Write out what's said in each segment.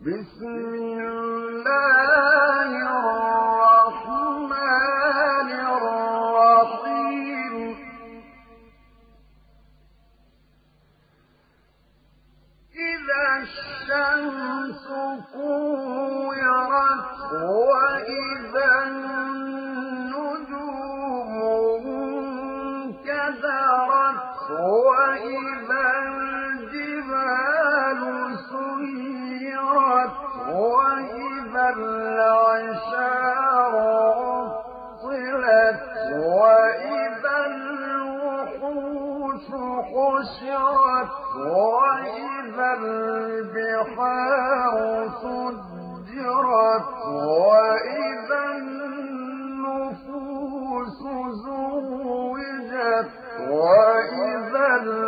بسم الله الرحمن الرحيم إذا الشمس كورت وإذا النجوم انكدرت وإذا الجبال سيرت وإذا العشار عطلت وإذا الوحوش حشرت وإذا البحار سجرت وإذا النفوس زوجت وإذا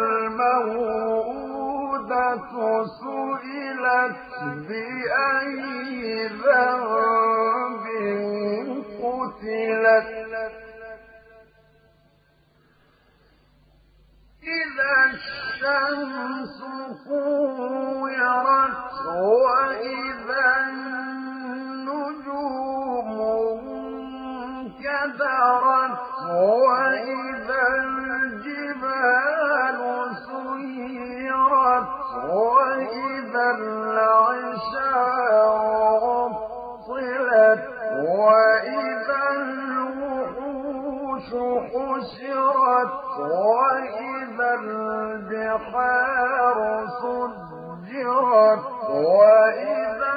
الموءودة سئلت بأي ذنب قتلت إذا الشمس كورت وإذا النجوم انكدرت وإذا الجبال سيرت وإذا العشار عطلت وإذا الوحوش حشرت وإذا البحار سجرت وإذا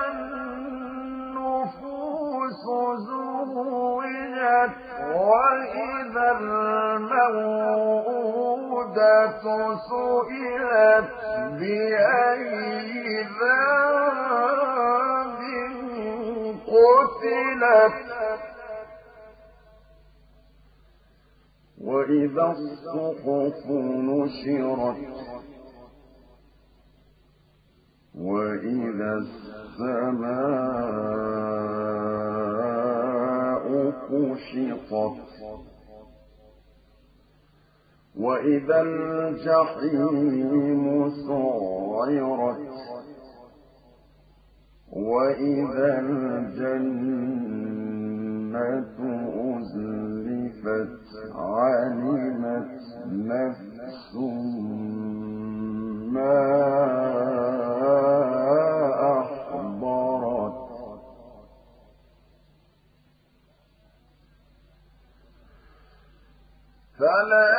النفوس زوجت وإذا الموءودة سئلت بأي ذنب قتلت وإذا الصحف نشرت وإذا السماء كشطت وإذا الجحيم سعرت وإذا الجنة أزلفت علمت نفس ما أحضرت فلا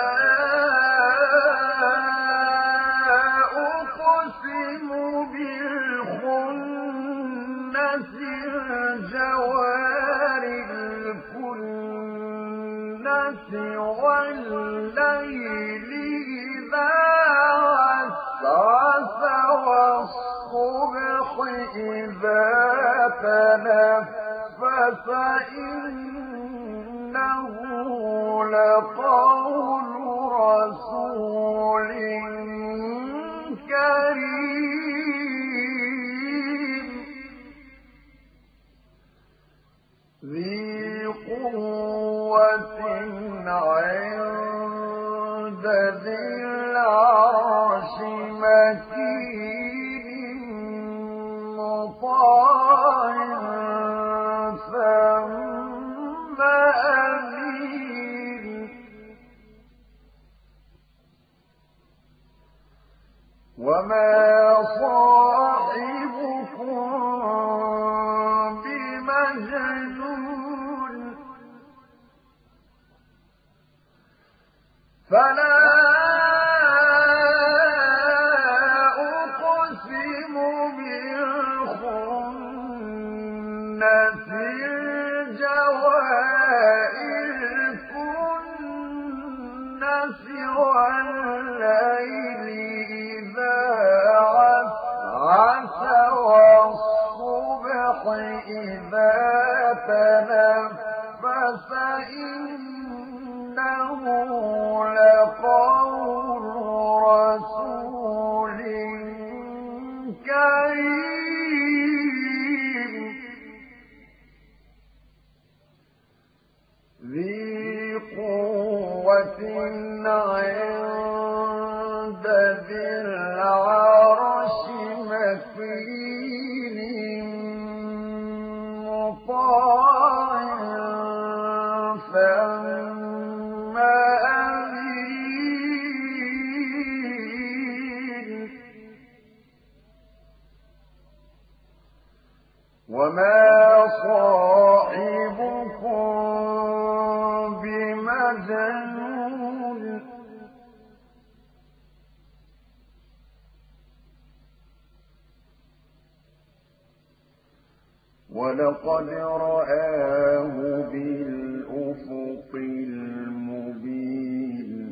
أقسم بالخنس الجوار الكنس والليل إذا عسعس والصبح إذا تنفس إنه لقول رسول كريم ذي قوة عند ذي العرش مكين مطاع ثم أمين وما صاحبكم بمجنون فلا أقسم بالخنس الجوار الكنس والليل إذا عسعس والصبح إذا تنفس إنه لقول رسول كريم ذي قوة عند ذي العرش مكين وما صاحبكم بمجنون ولقد رآه بالأفق المبين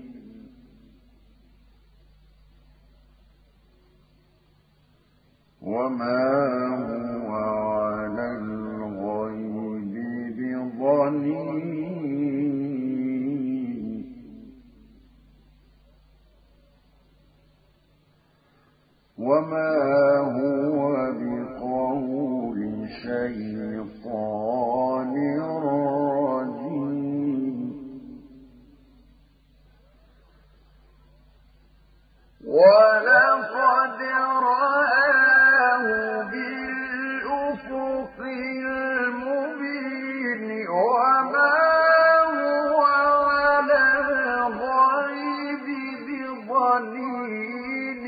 وما هو على الغيب بضنين وما هو بقول شيطان رجيم ولقد رآه بالأفق المبين وما هو على الغيب بضنين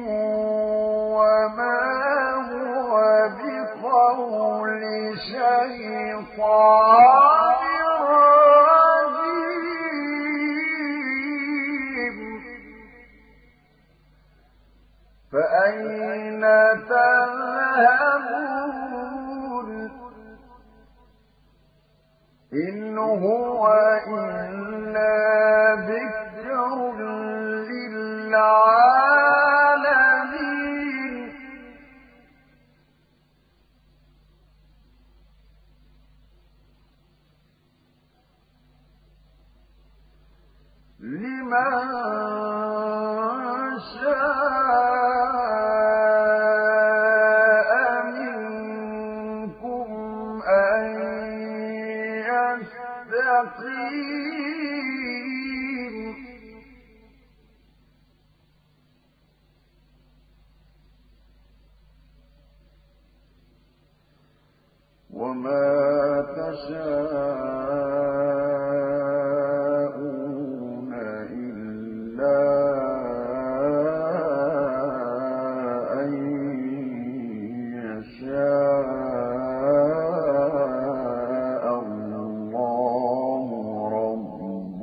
وما هو بقول شيطان رجيم فأين تذهبون إن هو إلا ذكر للعالمين لمن شاء منكم أن يستقيم وما تشاءون إلا أن يشاء الله رب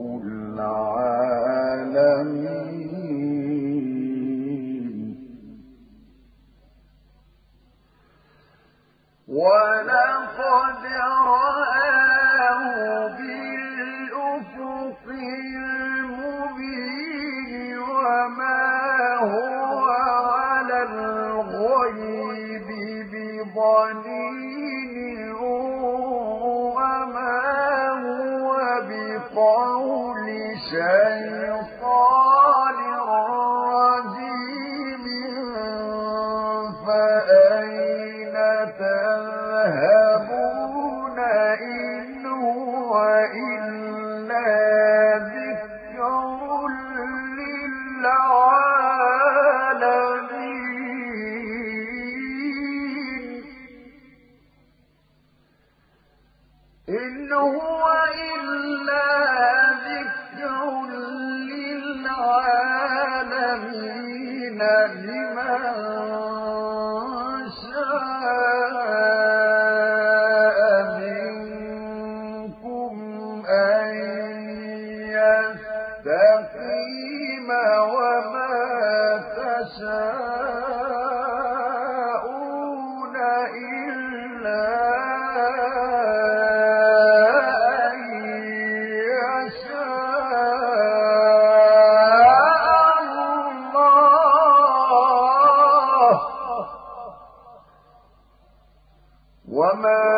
العالمين ولقد رآه بالأفق المبين وما هو على الغيب بضنين وما هو بقول شيطان رجيم فأين تذهبون إن هو إلا ذكر للعالمين إن هو إلا ذكر للعالمين لمن شاء منكم أن يستقيم وما تشاءون إلا أن يشاء الله وما